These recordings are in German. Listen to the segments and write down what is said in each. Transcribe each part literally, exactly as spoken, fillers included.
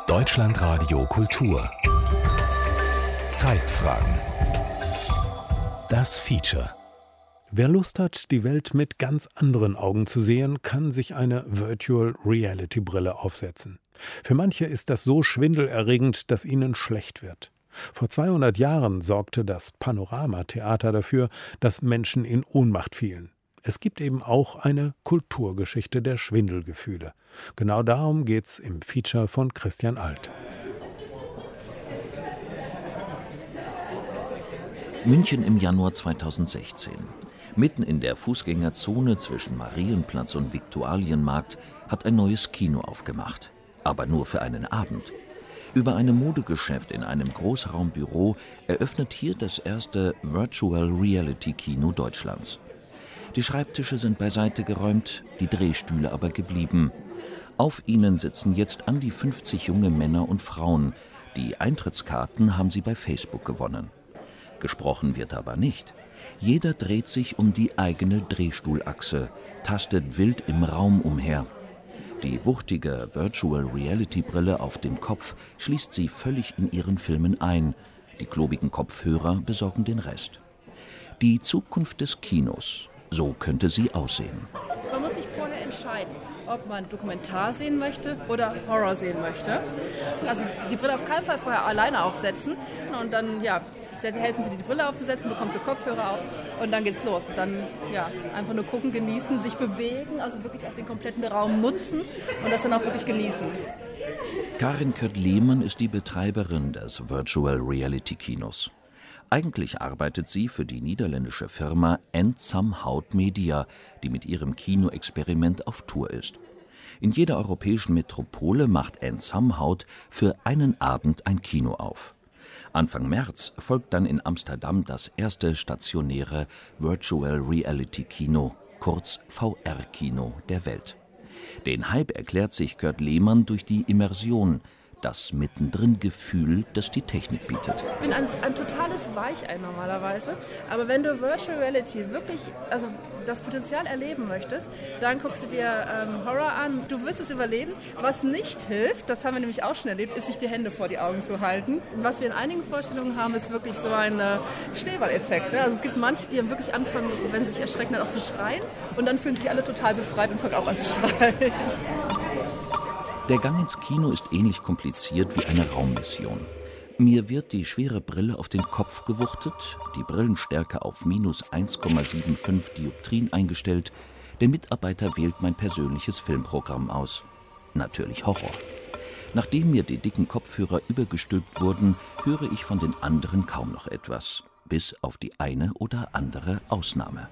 Deutschlandradio Kultur. Zeitfragen. Das Feature. Wer Lust hat, die Welt mit ganz anderen Augen zu sehen, kann sich eine Virtual Reality Brille aufsetzen. Für manche ist das so schwindelerregend, dass ihnen schlecht wird. Vor zweihundert Jahren sorgte das Panorama-Theater dafür, dass Menschen in Ohnmacht fielen. Es gibt eben auch eine Kulturgeschichte der Schwindelgefühle. Genau darum geht's im Feature von Christian Alt. München im Januar zweitausendsechzehn. Mitten in der Fußgängerzone zwischen Marienplatz und Viktualienmarkt hat ein neues Kino aufgemacht. Aber nur für einen Abend. Über einem Modegeschäft in einem Großraumbüro eröffnet hier das erste Virtual Reality Kino Deutschlands. Die Schreibtische sind beiseite geräumt, die Drehstühle aber geblieben. Auf ihnen sitzen jetzt an die fünfzig junge Männer und Frauen. Die Eintrittskarten haben sie bei Facebook gewonnen. Gesprochen wird aber nicht. Jeder dreht sich um die eigene Drehstuhlachse, tastet wild im Raum umher. Die wuchtige Virtual Reality Brille auf dem Kopf schließt sie völlig in ihren Filmen ein. Die klobigen Kopfhörer besorgen den Rest. Die Zukunft des Kinos, so könnte sie aussehen. Man muss sich vorher entscheiden, ob man Dokumentar sehen möchte oder Horror sehen möchte. Also die Brille auf keinen Fall vorher alleine aufsetzen und dann ja, helfen sie dir die Brille aufzusetzen, bekommst du Kopfhörer auf und dann geht's los. Und dann ja, einfach nur gucken, genießen, sich bewegen, also wirklich auch den kompletten Raum nutzen und das dann auch wirklich genießen. Karin Kurt-Lehmann ist die Betreiberin des Virtual Reality Kinos. Eigentlich arbeitet sie für die niederländische Firma And Some Hout Media, die mit ihrem Kinoexperiment auf Tour ist. In jeder europäischen Metropole macht And Some Hout für einen Abend ein Kino auf. Anfang März folgt dann in Amsterdam das erste stationäre Virtual Reality Kino, kurz V R-Kino der Welt. Den Hype erklärt sich Kurt-Lehmann durch die Immersion, das Mittendrin-Gefühl, das die Technik bietet. Ich bin ein, ein totales Weichei normalerweise, aber wenn du Virtual Reality wirklich, also das Potenzial erleben möchtest, dann guckst du dir ähm, Horror an. Du wirst es überleben. Was nicht hilft, das haben wir nämlich auch schon erlebt, ist, sich die Hände vor die Augen zu halten. Und was wir in einigen Vorstellungen haben, ist wirklich so ein äh, Schneeballeffekt. Ne? Also es gibt manche, die haben wirklich anfangen, wenn sie sich erschrecken, dann auch zu schreien und dann fühlen sich alle total befreit und fangen auch an zu schreien. Der Gang ins Kino ist ähnlich kompliziert wie eine Raummission. Mir wird die schwere Brille auf den Kopf gewuchtet, die Brillenstärke auf minus eins Komma fünfundsiebzig Dioptrien eingestellt. Der Mitarbeiter wählt mein persönliches Filmprogramm aus. Natürlich Horror. Nachdem mir die dicken Kopfhörer übergestülpt wurden, höre ich von den anderen kaum noch etwas. Bis auf die eine oder andere Ausnahme.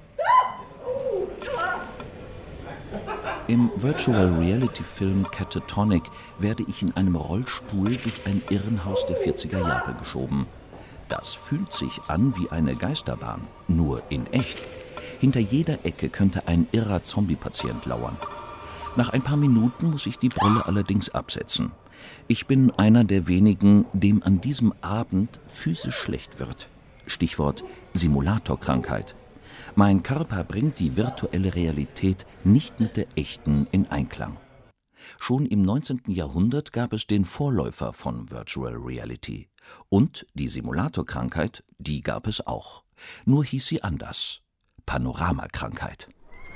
Im Virtual Reality Film Catatonic werde ich in einem Rollstuhl durch ein Irrenhaus der vierziger Jahre geschoben. Das fühlt sich an wie eine Geisterbahn, nur in echt. Hinter jeder Ecke könnte ein irrer Zombie-Patient lauern. Nach ein paar Minuten muss ich die Brille allerdings absetzen. Ich bin einer der wenigen, dem an diesem Abend physisch schlecht wird. Stichwort Simulatorkrankheit. Mein Körper bringt die virtuelle Realität nicht mit der echten in Einklang. Schon im neunzehnten Jahrhundert gab es den Vorläufer von Virtual Reality. Und die Simulatorkrankheit, die gab es auch. Nur hieß sie anders. Panoramakrankheit.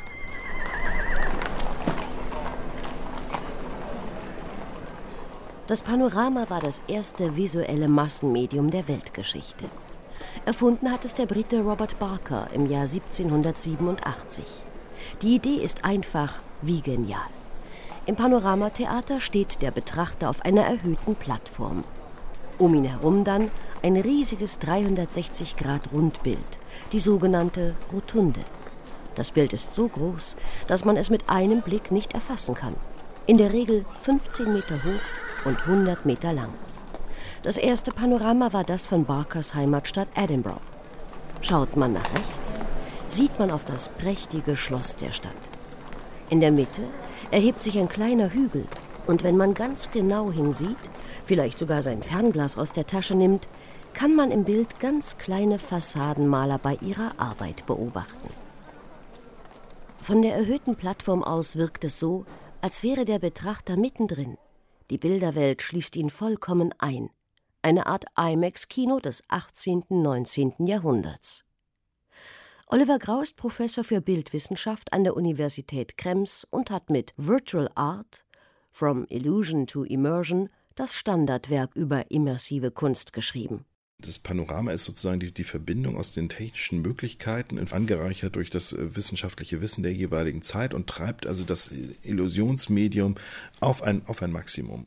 Das Panorama war das erste visuelle Massenmedium der Weltgeschichte. Erfunden hat es der Brite Robert Barker im Jahr siebzehnhundertsiebenundachtzig. Die Idee ist einfach wie genial. Im Panoramatheater steht der Betrachter auf einer erhöhten Plattform. Um ihn herum dann ein riesiges dreihundertsechzig Grad Rundbild, die sogenannte Rotunde. Das Bild ist so groß, dass man es mit einem Blick nicht erfassen kann. In der Regel fünfzehn Meter hoch und hundert Meter lang. Das erste Panorama war das von Barkers Heimatstadt Edinburgh. Schaut man nach rechts, sieht man auf das prächtige Schloss der Stadt. In der Mitte erhebt sich ein kleiner Hügel und wenn man ganz genau hinsieht, vielleicht sogar sein Fernglas aus der Tasche nimmt, kann man im Bild ganz kleine Fassadenmaler bei ihrer Arbeit beobachten. Von der erhöhten Plattform aus wirkt es so, als wäre der Betrachter mittendrin. Die Bilderwelt schließt ihn vollkommen ein. Eine Art IMAX-Kino des achtzehnten, neunzehnten Jahrhunderts. Oliver Grau ist Professor für Bildwissenschaft an der Universität Krems und hat mit Virtual Art, From Illusion to Immersion, das Standardwerk über immersive Kunst geschrieben. Das Panorama ist sozusagen die, die Verbindung aus den technischen Möglichkeiten, angereichert durch das wissenschaftliche Wissen der jeweiligen Zeit und treibt also das Illusionsmedium auf ein, auf ein Maximum.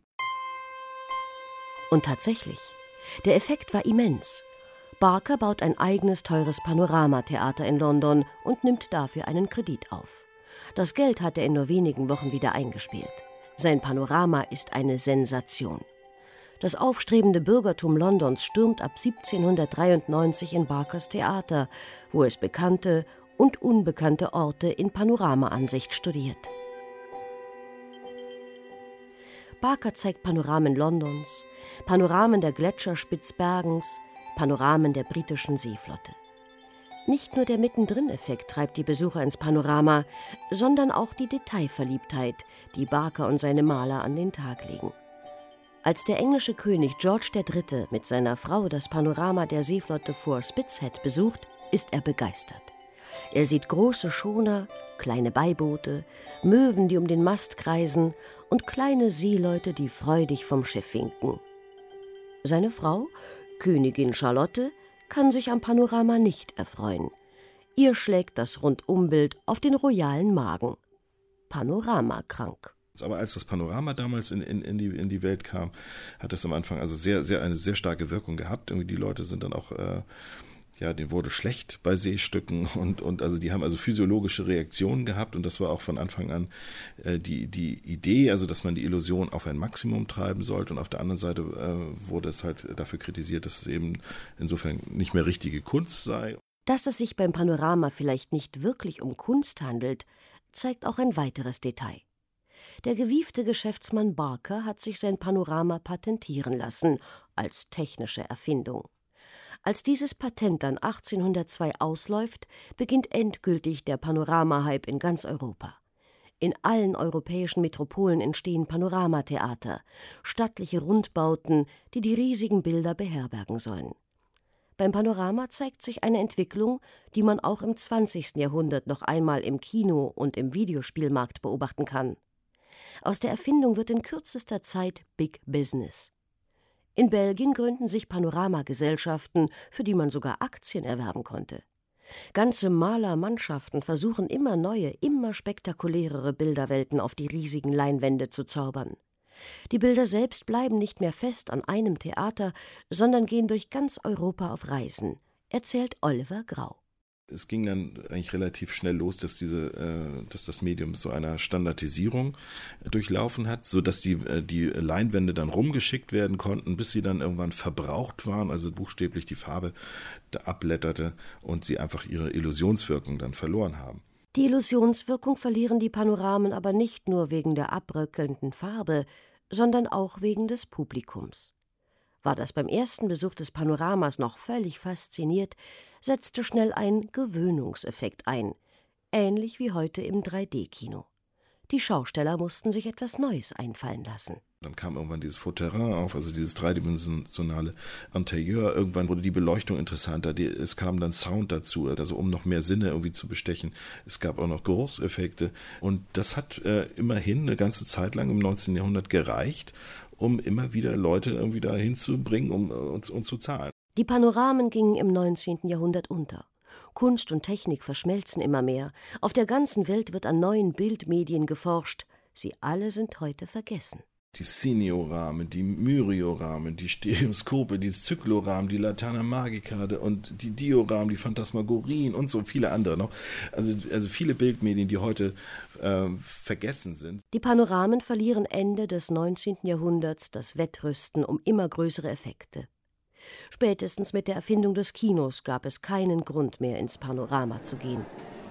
Und tatsächlich, der Effekt war immens. Barker baut ein eigenes teures Panoramatheater in London und nimmt dafür einen Kredit auf. Das Geld hat er in nur wenigen Wochen wieder eingespielt. Sein Panorama ist eine Sensation. Das aufstrebende Bürgertum Londons stürmt ab siebzehnhundertdreiundneunzig in Barkers Theater, wo es bekannte und unbekannte Orte in Panoramaansicht studiert. Barker zeigt Panoramen Londons, Panoramen der Gletscher Spitzbergens, Panoramen der britischen Seeflotte. Nicht nur der Mittendrin-Effekt treibt die Besucher ins Panorama, sondern auch die Detailverliebtheit, die Barker und seine Maler an den Tag legen. Als der englische König George der Dritte mit seiner Frau das Panorama der Seeflotte vor Spithead besucht, ist er begeistert. Er sieht große Schoner, kleine Beiboote, Möwen, die um den Mast kreisen und kleine Seeleute, die freudig vom Schiff winken. Seine Frau, Königin Charlotte, kann sich am Panorama nicht erfreuen. Ihr schlägt das Rundumbild auf den royalen Magen. Panoramakrank. Aber als das Panorama damals in, in, in, die, in die Welt kam, hat das am Anfang also sehr, sehr eine sehr starke Wirkung gehabt. Irgendwie die Leute sind dann auch, äh, ja, denen wurde schlecht bei Seestücken und, und also die haben also physiologische Reaktionen gehabt und das war auch von Anfang an äh, die, die Idee, also dass man die Illusion auf ein Maximum treiben sollte und auf der anderen Seite äh, wurde es halt dafür kritisiert, dass es eben insofern nicht mehr richtige Kunst sei. Dass es sich beim Panorama vielleicht nicht wirklich um Kunst handelt, zeigt auch ein weiteres Detail. Der gewiefte Geschäftsmann Barker hat sich sein Panorama patentieren lassen, als technische Erfindung. Als dieses Patent dann achtzehnhundertzwei ausläuft, beginnt endgültig der Panorama-Hype in ganz Europa. In allen europäischen Metropolen entstehen Panoramatheater, stattliche Rundbauten, die die riesigen Bilder beherbergen sollen. Beim Panorama zeigt sich eine Entwicklung, die man auch im zwanzigsten Jahrhundert noch einmal im Kino und im Videospielmarkt beobachten kann. Aus der Erfindung wird in kürzester Zeit Big Business. In Belgien gründen sich Panoramagesellschaften, für die man sogar Aktien erwerben konnte. Ganze Malermannschaften versuchen immer neue, immer spektakulärere Bilderwelten auf die riesigen Leinwände zu zaubern. Die Bilder selbst bleiben nicht mehr fest an einem Theater, sondern gehen durch ganz Europa auf Reisen, erzählt Oliver Grau. Es ging dann eigentlich relativ schnell los, dass diese, äh, dass das Medium so einer Standardisierung äh, durchlaufen hat, sodass die, äh, die Leinwände dann rumgeschickt werden konnten, bis sie dann irgendwann verbraucht waren, also buchstäblich die Farbe da abblätterte und sie einfach ihre Illusionswirkung dann verloren haben. Die Illusionswirkung verlieren die Panoramen aber nicht nur wegen der abbröckelnden Farbe, sondern auch wegen des Publikums. War das beim ersten Besuch des Panoramas noch völlig fasziniert, setzte schnell ein Gewöhnungseffekt ein, ähnlich wie heute im drei D Kino. Die Schausteller mussten sich etwas Neues einfallen lassen. Dann kam irgendwann dieses Faux-Terrain auf, also dieses dreidimensionale Interieur. Irgendwann wurde die Beleuchtung interessanter. Die, es kam dann Sound dazu, also um noch mehr Sinne irgendwie zu bestechen. Es gab auch noch Geruchseffekte. Und das hat äh, immerhin eine ganze Zeit lang im neunzehnten Jahrhundert gereicht, um immer wieder Leute irgendwie da hinzubringen, um uns um, um zu zahlen. Die Panoramen gingen im neunzehnten Jahrhundert unter. Kunst und Technik verschmelzen immer mehr. Auf der ganzen Welt wird an neuen Bildmedien geforscht. Sie alle sind heute vergessen. Die Cineo-Rahmen, die Myrio-Rahmen, die Stereoskope, die Zyklorahmen, die Laterna Magica und die Dioramen, die Phantasmagorien und so viele andere noch. Also, also viele Bildmedien, die heute äh, vergessen sind. Die Panoramen verlieren Ende des neunzehnten Jahrhunderts das Wettrüsten um immer größere Effekte. Spätestens mit der Erfindung des Kinos gab es keinen Grund mehr, ins Panorama zu gehen.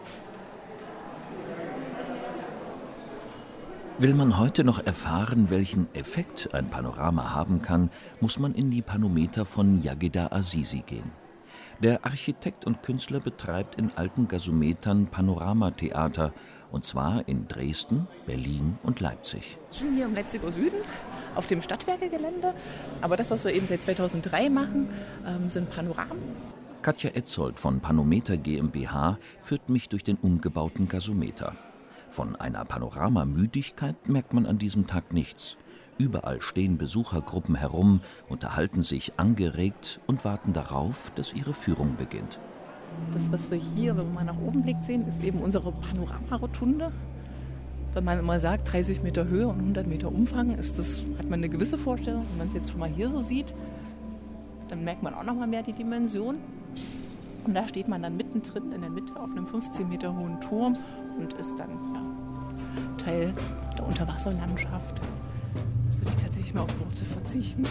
Will man heute noch erfahren, welchen Effekt ein Panorama haben kann, muss man in die Panometer von Yagida Azizi gehen. Der Architekt und Künstler betreibt in alten Gasometern Panoramatheater, und zwar in Dresden, Berlin und Leipzig. Wir sind hier im Leipziger Süden auf dem Stadtwerkegelände. Aber das, was wir eben seit zweitausenddrei machen, ähm, sind Panoramen. Katja Etzold von Panometer GmbH führt mich durch den umgebauten Gasometer. Von einer Panoramamüdigkeit merkt man an diesem Tag nichts. Überall stehen Besuchergruppen herum, unterhalten sich angeregt und warten darauf, dass ihre Führung beginnt. Das, was wir hier, wenn man mal nach oben blickt, sehen, ist eben unsere Panoramarotunde. Wenn man immer sagt, dreißig Meter Höhe und hundert Meter Umfang, ist das, hat man eine gewisse Vorstellung. Wenn man es jetzt schon mal hier so sieht, dann merkt man auch noch mal mehr die Dimension. Und da steht man dann mittendrin in der Mitte auf einem fünfzehn Meter hohen Turm und ist dann ja, Teil der Unterwasserlandschaft. Jetzt würde ich tatsächlich mal auf Worte verzichten.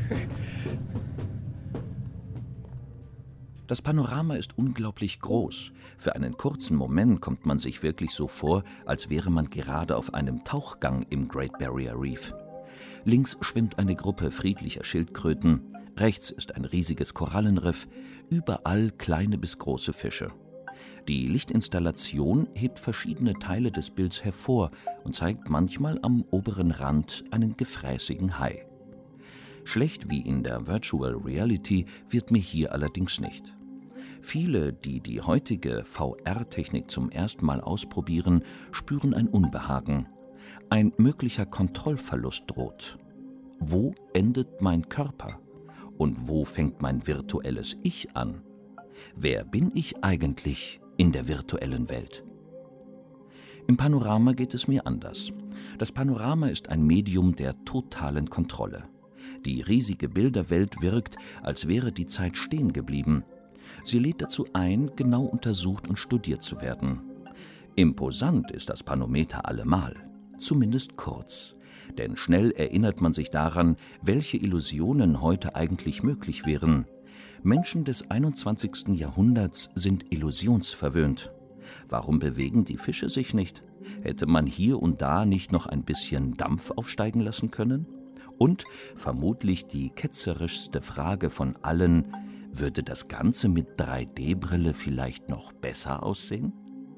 Das Panorama ist unglaublich groß. Für einen kurzen Moment kommt man sich wirklich so vor, als wäre man gerade auf einem Tauchgang im Great Barrier Reef. Links schwimmt eine Gruppe friedlicher Schildkröten, rechts ist ein riesiges Korallenriff, überall kleine bis große Fische. Die Lichtinstallation hebt verschiedene Teile des Bilds hervor und zeigt manchmal am oberen Rand einen gefräßigen Hai. Schlecht wie in der Virtual Reality wird mir hier allerdings nicht. Viele, die die heutige V R-Technik zum ersten Mal ausprobieren, spüren ein Unbehagen. Ein möglicher Kontrollverlust droht. Wo endet mein Körper? Und wo fängt mein virtuelles Ich an? Wer bin ich eigentlich in der virtuellen Welt? Im Panorama geht es mir anders. Das Panorama ist ein Medium der totalen Kontrolle. Die riesige Bilderwelt wirkt, als wäre die Zeit stehen geblieben. Sie lädt dazu ein, genau untersucht und studiert zu werden. Imposant ist das Panometer allemal, zumindest kurz. Denn schnell erinnert man sich daran, welche Illusionen heute eigentlich möglich wären. Menschen des einundzwanzigsten Jahrhunderts sind illusionsverwöhnt. Warum bewegen die Fische sich nicht? Hätte man hier und da nicht noch ein bisschen Dampf aufsteigen lassen können? Und vermutlich die ketzerischste Frage von allen: Würde das Ganze mit drei D Brille vielleicht noch besser aussehen?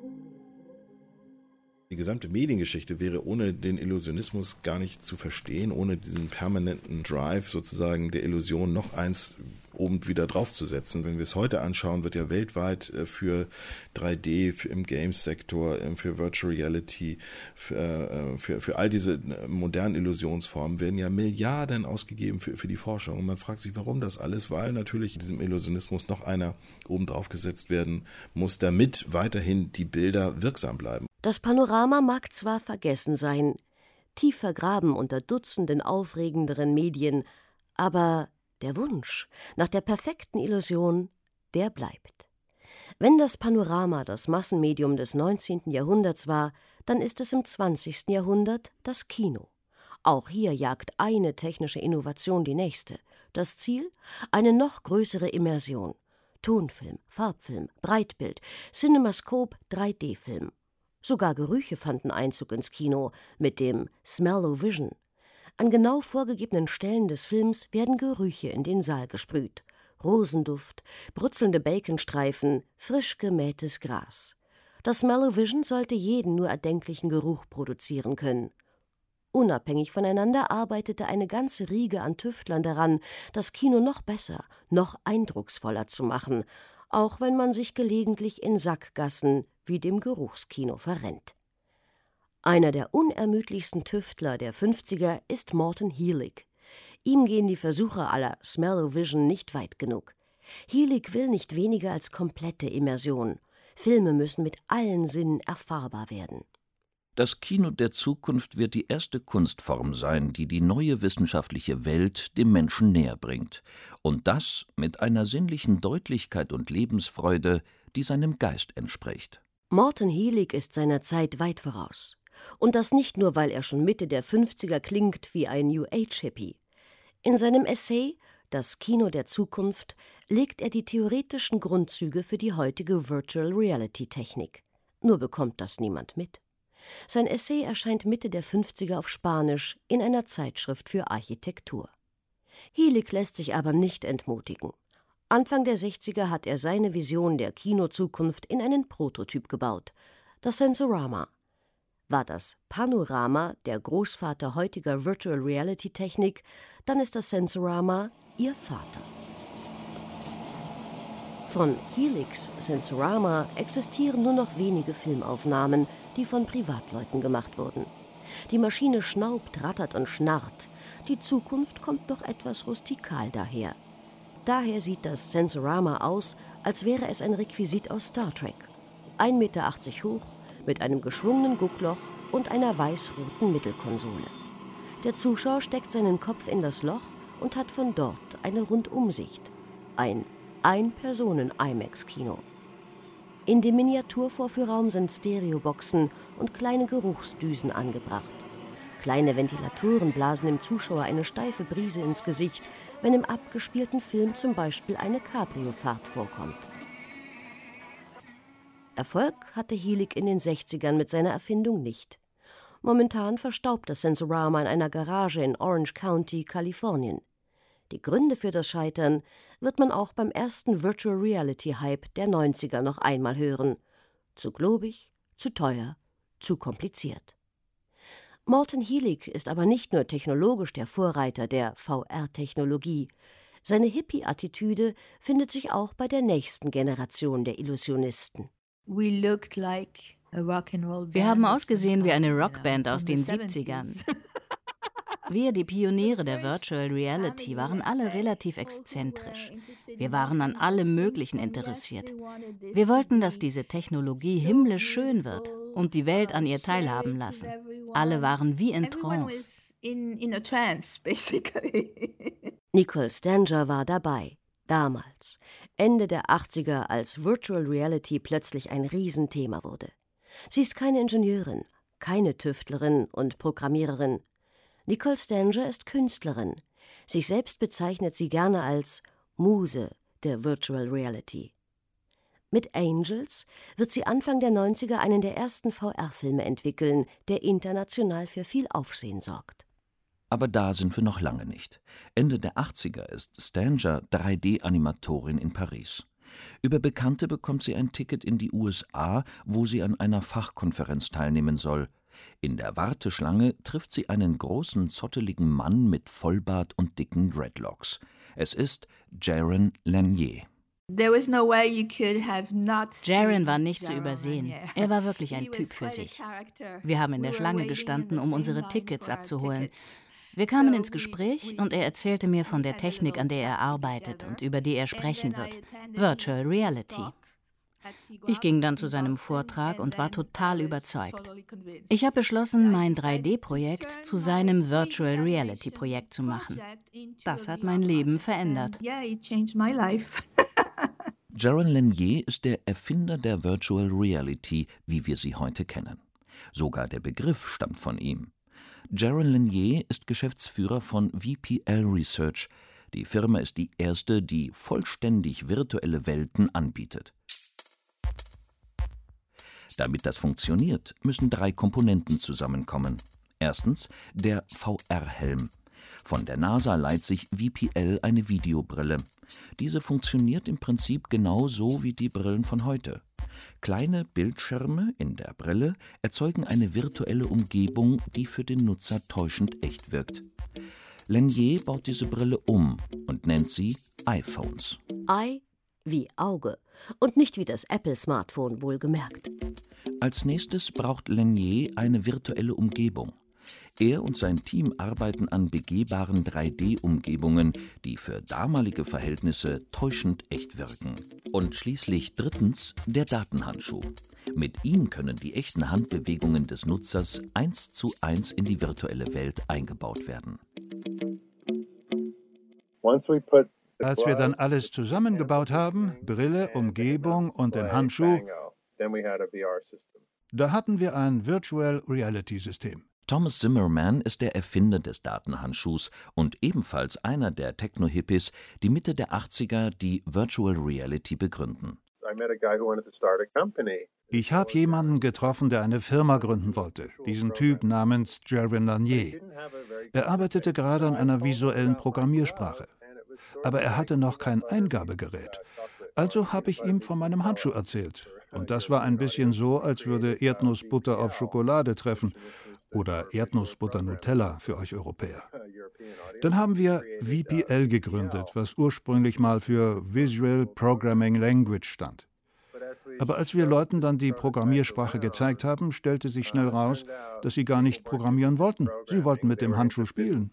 Die gesamte Mediengeschichte wäre ohne den Illusionismus gar nicht zu verstehen, ohne diesen permanenten Drive sozusagen der Illusion noch eins oben wieder draufzusetzen. Wenn wir es heute anschauen, wird ja weltweit für drei D, für im Games-Sektor, für Virtual Reality, für, für, für all diese modernen Illusionsformen werden ja Milliarden ausgegeben für, für die Forschung. Und man fragt sich, warum das alles? Weil natürlich diesem Illusionismus noch einer oben drauf gesetzt werden muss, damit weiterhin die Bilder wirksam bleiben. Das Panorama mag zwar vergessen sein, tief vergraben unter Dutzenden aufregenderen Medien, aber der Wunsch nach der perfekten Illusion, der bleibt. Wenn das Panorama das Massenmedium des neunzehnten Jahrhunderts war, dann ist es im zwanzigsten Jahrhundert das Kino. Auch hier jagt eine technische Innovation die nächste. Das Ziel? Eine noch größere Immersion. Tonfilm, Farbfilm, Breitbild, Cinemascope, drei D Film. Sogar Gerüche fanden Einzug ins Kino mit dem Smell-O-Vision. An genau vorgegebenen Stellen des Films werden Gerüche in den Saal gesprüht. Rosenduft, brutzelnde Baconstreifen, frisch gemähtes Gras. Das Smell-O-Vision sollte jeden nur erdenklichen Geruch produzieren können. Unabhängig voneinander arbeitete eine ganze Riege an Tüftlern daran, das Kino noch besser, noch eindrucksvoller zu machen, auch wenn man sich gelegentlich in Sackgassen wie dem Geruchskino verrennt. Einer der unermüdlichsten Tüftler der fünfziger ist Morton Heelig. Ihm gehen die Versuche aller Smell-O-Vision nicht weit genug. Heelig will nicht weniger als komplette Immersion. Filme müssen mit allen Sinnen erfahrbar werden. Das Kino der Zukunft wird die erste Kunstform sein, die die neue wissenschaftliche Welt dem Menschen näher bringt. Und das mit einer sinnlichen Deutlichkeit und Lebensfreude, die seinem Geist entspricht. Morton Heelig ist seiner Zeit weit voraus. Und das nicht nur, weil er schon Mitte der fünfziger klingt wie ein New-Age-Hippie. In seinem Essay »Das Kino der Zukunft« legt er die theoretischen Grundzüge für die heutige Virtual-Reality-Technik. Nur bekommt das niemand mit. Sein Essay erscheint Mitte der fünfziger auf Spanisch in einer Zeitschrift für Architektur. Heelig lässt sich aber nicht entmutigen. Anfang der sechziger hat er seine Vision der Kinozukunft in einen Prototyp gebaut, das Sensorama. War das Panorama der Großvater heutiger Virtual Reality Technik, dann ist das Sensorama ihr Vater. Von Helix Sensorama existieren nur noch wenige Filmaufnahmen, die von Privatleuten gemacht wurden. Die Maschine schnaubt, rattert und schnarrt. Die Zukunft kommt doch etwas rustikal daher. Daher sieht das Sensorama aus, als wäre es ein Requisit aus Star Trek. ein Meter achtzig hoch, mit einem geschwungenen Guckloch und einer weiß-roten Mittelkonsole. Der Zuschauer steckt seinen Kopf in das Loch und hat von dort eine Rundumsicht. Ein Ein-Personen-IMAX-Kino. In dem Miniaturvorführraum sind Stereoboxen und kleine Geruchsdüsen angebracht. Kleine Ventilatoren blasen dem Zuschauer eine steife Brise ins Gesicht, wenn im abgespielten Film zum Beispiel eine Cabriofahrt vorkommt. Erfolg hatte Helix in den sechzigern mit seiner Erfindung nicht. Momentan verstaubt das Sensorama in einer Garage in Orange County, Kalifornien. Die Gründe für das Scheitern wird man auch beim ersten Virtual Reality Hype der neunziger noch einmal hören. Zu globig, zu teuer, zu kompliziert. Morton Helix ist aber nicht nur technologisch der Vorreiter der V R-Technologie. Seine Hippie-Attitüde findet sich auch bei der nächsten Generation der Illusionisten. Wir haben ausgesehen wie eine Rockband aus den siebzigern. Wir, die Pioniere der Virtual Reality, waren alle relativ exzentrisch. Wir waren an allem Möglichen interessiert. Wir wollten, dass diese Technologie himmlisch schön wird und die Welt an ihr teilhaben lassen. Alle waren wie in Trance. Nicole Stanger war dabei, damals, Ende der achtziger, als Virtual Reality plötzlich ein Riesenthema wurde. Sie ist keine Ingenieurin, keine Tüftlerin und Programmiererin. Nicole Stanger ist Künstlerin. Sich selbst bezeichnet sie gerne als Muse der Virtual Reality. Mit Angels wird sie Anfang der neunziger einen der ersten V R-Filme entwickeln, der international für viel Aufsehen sorgt. Aber da sind wir noch lange nicht. Ende der achtziger ist Stanger drei D-Animatorin in Paris. Über Bekannte bekommt sie ein Ticket in die U S A, wo sie an einer Fachkonferenz teilnehmen soll. In der Warteschlange trifft sie einen großen, zotteligen Mann mit Vollbart und dicken Dreadlocks. Es ist Jaron Lanier. Jaron war nicht zu übersehen. Er war wirklich ein Typ für sich. Wir haben in der Schlange gestanden, um unsere Tickets abzuholen. Wir kamen ins Gespräch und er erzählte mir von der Technik, an der er arbeitet und über die er sprechen wird. Virtual Reality. Ich ging dann zu seinem Vortrag und war total überzeugt. Ich habe beschlossen, mein drei D-Projekt zu seinem Virtual Reality-Projekt zu machen. Das hat mein Leben verändert. Jaron Lanier ist der Erfinder der Virtual Reality, wie wir sie heute kennen. Sogar der Begriff stammt von ihm. Jaron Lanier ist Geschäftsführer von V P L Research. Die Firma ist die erste, die vollständig virtuelle Welten anbietet. Damit das funktioniert, müssen drei Komponenten zusammenkommen. Erstens der V R-Helm. Von der NASA leiht sich V P L eine Videobrille. Diese funktioniert im Prinzip genauso wie die Brillen von heute. Kleine Bildschirme in der Brille erzeugen eine virtuelle Umgebung, die für den Nutzer täuschend echt wirkt. Lanier baut diese Brille um und nennt sie iPhones. Eye wie Auge und nicht wie das Apple-Smartphone, wohlgemerkt. Als nächstes braucht Lanier eine virtuelle Umgebung. Er und sein Team arbeiten an begehbaren drei D-Umgebungen, die für damalige Verhältnisse täuschend echt wirken. Und schließlich drittens der Datenhandschuh. Mit ihm können die echten Handbewegungen des Nutzers eins zu eins in die virtuelle Welt eingebaut werden. Als wir dann alles zusammengebaut haben, Brille, Umgebung und den Handschuh, da hatten wir ein Virtual Reality System. Thomas Zimmerman ist der Erfinder des Datenhandschuhs und ebenfalls einer der Techno-Hippies, die Mitte der achtziger die Virtual Reality begründen. Ich habe jemanden getroffen, der eine Firma gründen wollte, diesen Typ namens Jaron Lanier. Er arbeitete gerade an einer visuellen Programmiersprache, aber er hatte noch kein Eingabegerät. Also habe ich ihm von meinem Handschuh erzählt. Und das war ein bisschen so, als würde Erdnussbutter auf Schokolade treffen oder Erdnussbutter Nutella für euch Europäer. Dann haben wir V P L gegründet, was ursprünglich mal für Visual Programming Language stand. Aber als wir Leuten dann die Programmiersprache gezeigt haben, stellte sich schnell raus, dass sie gar nicht programmieren wollten. Sie wollten mit dem Handschuh spielen.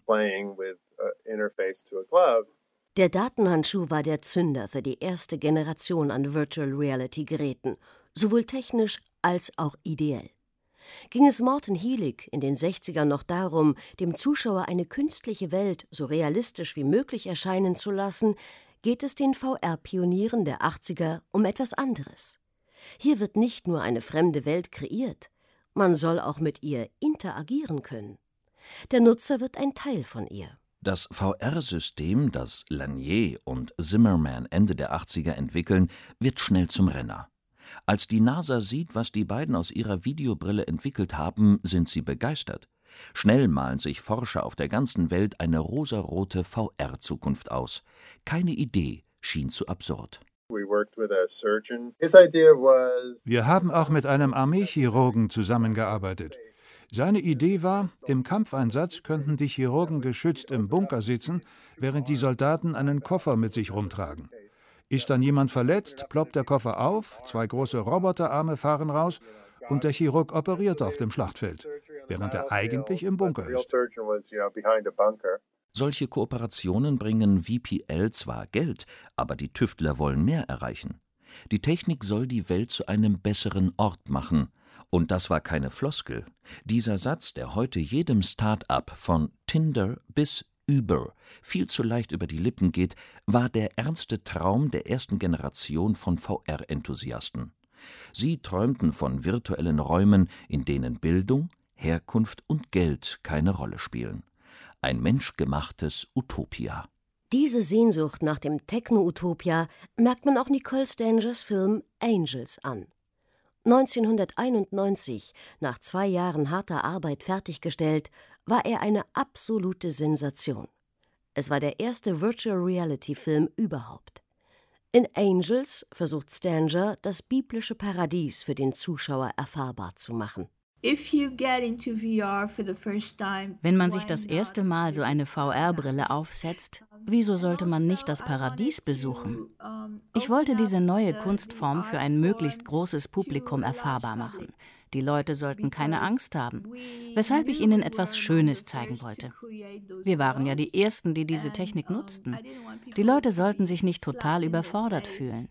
Der Datenhandschuh war der Zünder für die erste Generation an Virtual Reality Geräten, sowohl technisch als auch ideell. Ging es Morton Heelig in den sechzigern noch darum, dem Zuschauer eine künstliche Welt so realistisch wie möglich erscheinen zu lassen, geht es den V R-Pionieren der achtziger um etwas anderes. Hier wird nicht nur eine fremde Welt kreiert, man soll auch mit ihr interagieren können. Der Nutzer wird ein Teil von ihr. Das V R-System, das Lanier und Zimmerman Ende der achtziger entwickeln, wird schnell zum Renner. Als die NASA sieht, was die beiden aus ihrer Videobrille entwickelt haben, sind sie begeistert. Schnell malen sich Forscher auf der ganzen Welt eine rosarote V R-Zukunft aus. Keine Idee schien zu absurd. Wir haben auch mit einem Armeechirurgen zusammengearbeitet. Seine Idee war, im Kampfeinsatz könnten die Chirurgen geschützt im Bunker sitzen, während die Soldaten einen Koffer mit sich rumtragen. Ist dann jemand verletzt, ploppt der Koffer auf, zwei große Roboterarme fahren raus und der Chirurg operiert auf dem Schlachtfeld, während er eigentlich im Bunker ist. Solche Kooperationen bringen V P L zwar Geld, aber die Tüftler wollen mehr erreichen. Die Technik soll die Welt zu einem besseren Ort machen. Und das war keine Floskel. Dieser Satz, der heute jedem Start-up von Tinder bis Uber viel zu leicht über die Lippen geht, war der ernste Traum der ersten Generation von V R-Enthusiasten. Sie träumten von virtuellen Räumen, in denen Bildung, Herkunft und Geld keine Rolle spielen. Ein menschgemachtes Utopia. Diese Sehnsucht nach dem Techno-Utopia merkt man auch Nicole Stangers Film Angels an. neunzehnhunderteinundneunzig, nach zwei Jahren harter Arbeit fertiggestellt, war er eine absolute Sensation. Es war der erste Virtual-Reality-Film überhaupt. In Angels versucht Stanger, das biblische Paradies für den Zuschauer erfahrbar zu machen. Wenn man sich das erste Mal so eine V R-Brille aufsetzt, wieso sollte man nicht das Paradies besuchen? Ich wollte diese neue Kunstform für ein möglichst großes Publikum erfahrbar machen. Die Leute sollten keine Angst haben, weshalb ich ihnen etwas Schönes zeigen wollte. Wir waren ja die Ersten, die diese Technik nutzten. Die Leute sollten sich nicht total überfordert fühlen.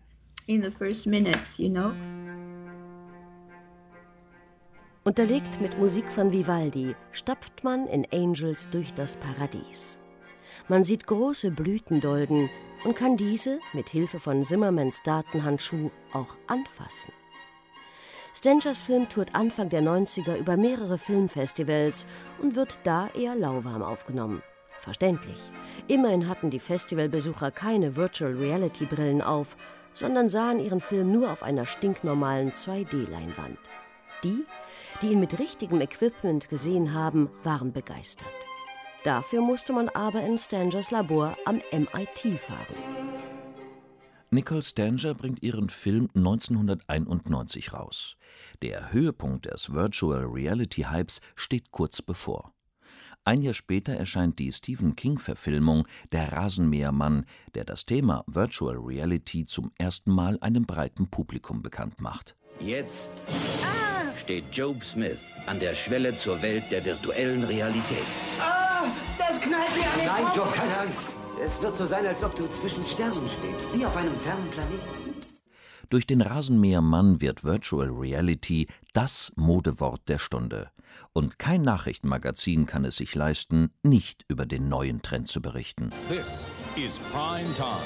Unterlegt mit Musik von Vivaldi stapft man in Angels durch das Paradies. Man sieht große Blütendolden und kann diese mit Hilfe von Zimmermans Datenhandschuh auch anfassen. Stangers Film tourt Anfang der neunziger über mehrere Filmfestivals und wird da eher lauwarm aufgenommen. Verständlich. Immerhin hatten die Festivalbesucher keine Virtual-Reality-Brillen auf, sondern sahen ihren Film nur auf einer stinknormalen zwei D-Leinwand. Die, die ihn mit richtigem Equipment gesehen haben, waren begeistert. Dafür musste man aber in Stangers Labor am M I T fahren. Nicole Stanger bringt ihren Film neunzehnhunderteinundneunzig raus. Der Höhepunkt des Virtual Reality Hypes steht kurz bevor. Ein Jahr später erscheint die Stephen King-Verfilmung Der Rasenmähermann, der das Thema Virtual Reality zum ersten Mal einem breiten Publikum bekannt macht. Jetzt steht Job Smith an der Schwelle zur Welt der virtuellen Realität. Ah, das knallt mir an den Nein, Kopf. Job, keine Angst. Es wird so sein, als ob du zwischen Sternen schwebst, wie auf einem fernen Planeten. Durch den Rasenmähermann wird Virtual Reality das Modewort der Stunde. Und kein Nachrichtenmagazin kann es sich leisten, nicht über den neuen Trend zu berichten. This is Prime Time.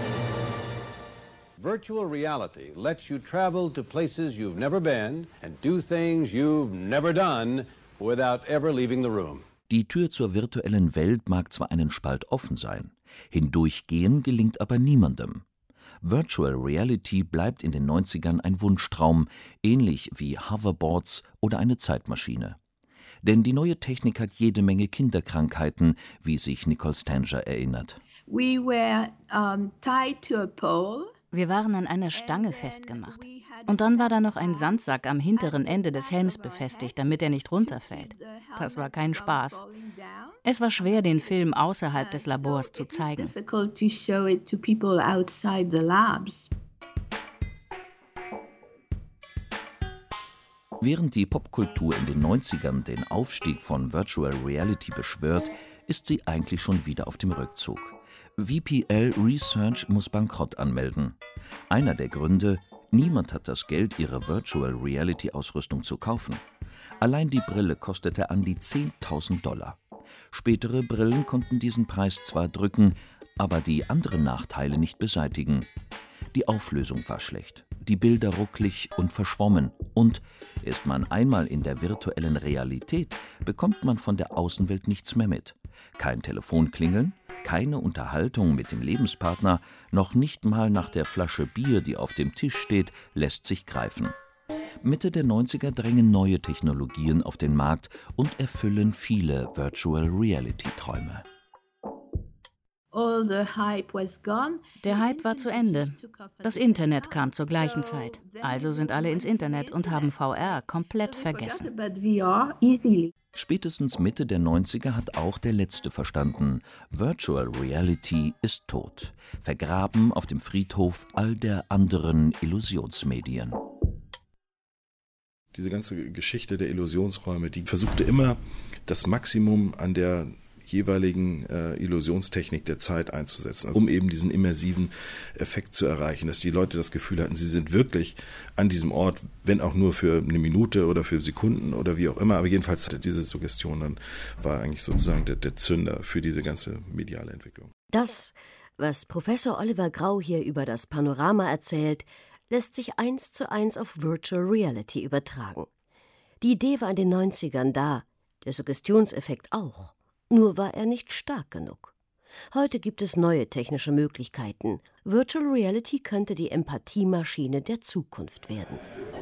Virtual reality lets you travel to places you've never been and do things you've never done without ever leaving the room. Die Tür zur virtuellen Welt mag zwar einen Spalt offen sein, hindurchgehen gelingt aber niemandem. Virtual Reality bleibt in den neunzigern ein Wunschtraum, ähnlich wie Hoverboards oder eine Zeitmaschine. Denn die neue Technik hat jede Menge Kinderkrankheiten, wie sich Nicole Stanger erinnert. We were, um, tied to a pole. Wir waren an einer Stange festgemacht. Und dann war da noch ein Sandsack am hinteren Ende des Helms befestigt, damit er nicht runterfällt. Das war kein Spaß. Es war schwer, den Film außerhalb des Labors zu zeigen. Während die Popkultur in den neunzigern den Aufstieg von Virtual Reality beschwört, ist sie eigentlich schon wieder auf dem Rückzug. V P L Research muss Bankrott anmelden. Einer der Gründe: niemand hat das Geld, ihre Virtual Reality Ausrüstung zu kaufen. Allein die Brille kostete an die zehntausend Dollar. Spätere Brillen konnten diesen Preis zwar drücken, aber die anderen Nachteile nicht beseitigen. Die Auflösung war schlecht, die Bilder rucklig und verschwommen und ist man einmal in der virtuellen Realität, bekommt man von der Außenwelt nichts mehr mit. Kein Telefonklingeln, keine Unterhaltung mit dem Lebenspartner, noch nicht mal nach der Flasche Bier, die auf dem Tisch steht, lässt sich greifen. Mitte der neunziger drängen neue Technologien auf den Markt und erfüllen viele Virtual-Reality-Träume. Der Hype war zu Ende. Das Internet kam zur gleichen Zeit. Also sind alle ins Internet und haben V R komplett vergessen. Spätestens Mitte der neunziger hat auch der Letzte verstanden: Virtual Reality ist tot, vergraben auf dem Friedhof all der anderen Illusionsmedien. Diese ganze Geschichte der Illusionsräume, die versuchte immer, das Maximum an der jeweiligen äh, Illusionstechnik der Zeit einzusetzen, um eben diesen immersiven Effekt zu erreichen, dass die Leute das Gefühl hatten, sie sind wirklich an diesem Ort, wenn auch nur für eine Minute oder für Sekunden oder wie auch immer, aber jedenfalls diese Suggestion dann war eigentlich sozusagen der, der Zünder für diese ganze mediale Entwicklung. Das, was Professor Oliver Grau hier über das Panorama erzählt, lässt sich eins zu eins auf Virtual Reality übertragen. Die Idee war in den neunzigern da, der Suggestionseffekt auch. Nur war er nicht stark genug. Heute gibt es neue technische Möglichkeiten. Virtual Reality könnte die Empathiemaschine der Zukunft werden.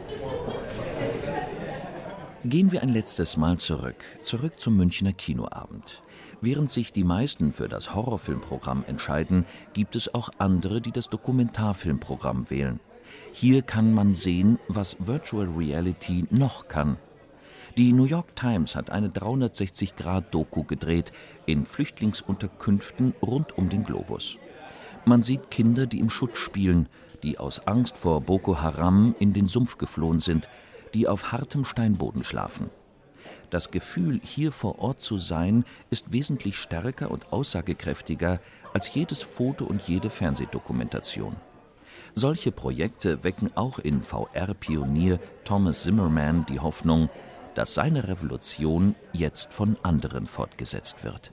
Gehen wir ein letztes Mal zurück, zurück zum Münchner Kinoabend. Während sich die meisten für das Horrorfilmprogramm entscheiden, gibt es auch andere, die das Dokumentarfilmprogramm wählen. Hier kann man sehen, was Virtual Reality noch kann. Die New York Times hat eine dreihundertsechzig Grad Doku gedreht in Flüchtlingsunterkünften rund um den Globus. Man sieht Kinder, die im Schutt spielen, die aus Angst vor Boko Haram in den Sumpf geflohen sind, die auf hartem Steinboden schlafen. Das Gefühl, hier vor Ort zu sein, ist wesentlich stärker und aussagekräftiger als jedes Foto und jede Fernsehdokumentation. Solche Projekte wecken auch in V R-Pionier Thomas Zimmerman die Hoffnung, dass seine Revolution jetzt von anderen fortgesetzt wird.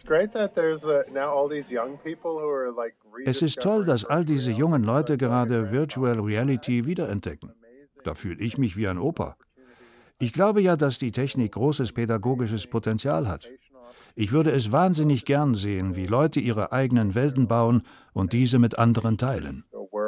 Es ist toll, dass all diese jungen Leute gerade Virtual Reality wiederentdecken. Da fühle ich mich wie ein Opa. Ich glaube ja, dass die Technik großes pädagogisches Potenzial hat. Ich würde es wahnsinnig gern sehen, wie Leute ihre eigenen Welten bauen und diese mit anderen teilen.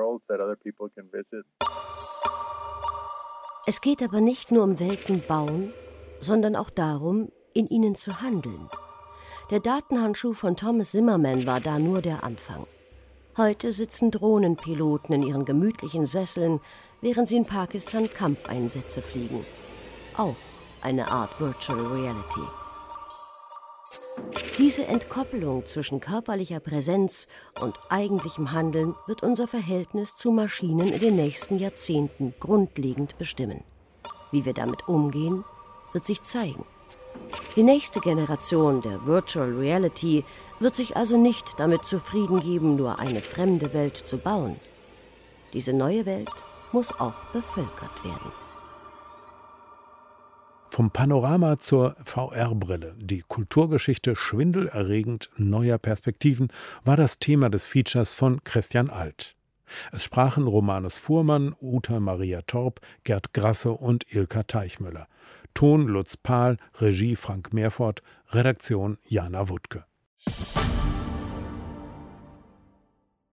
Es geht aber nicht nur um Welten bauen, sondern auch darum, in ihnen zu handeln. Der Datenhandschuh von Thomas Zimmerman war da nur der Anfang. Heute sitzen Drohnenpiloten in ihren gemütlichen Sesseln, während sie in Pakistan Kampfeinsätze fliegen. Auch eine Art Virtual Reality. Diese Entkoppelung zwischen körperlicher Präsenz und eigentlichem Handeln wird unser Verhältnis zu Maschinen in den nächsten Jahrzehnten grundlegend bestimmen. Wie wir damit umgehen, wird sich zeigen. Die nächste Generation der Virtual Reality wird sich also nicht damit zufrieden geben, nur eine fremde Welt zu bauen. Diese neue Welt muss auch bevölkert werden. Vom Panorama zur V R-Brille, die Kulturgeschichte schwindelerregend neuer Perspektiven, war das Thema des Features von Christian Alt. Es sprachen Romanus Fuhrmann, Uta Maria Torp, Gerd Grasse und Ilka Teichmüller. Ton Lutz Pahl, Regie Frank Meerfort, Redaktion Jana Wuttke.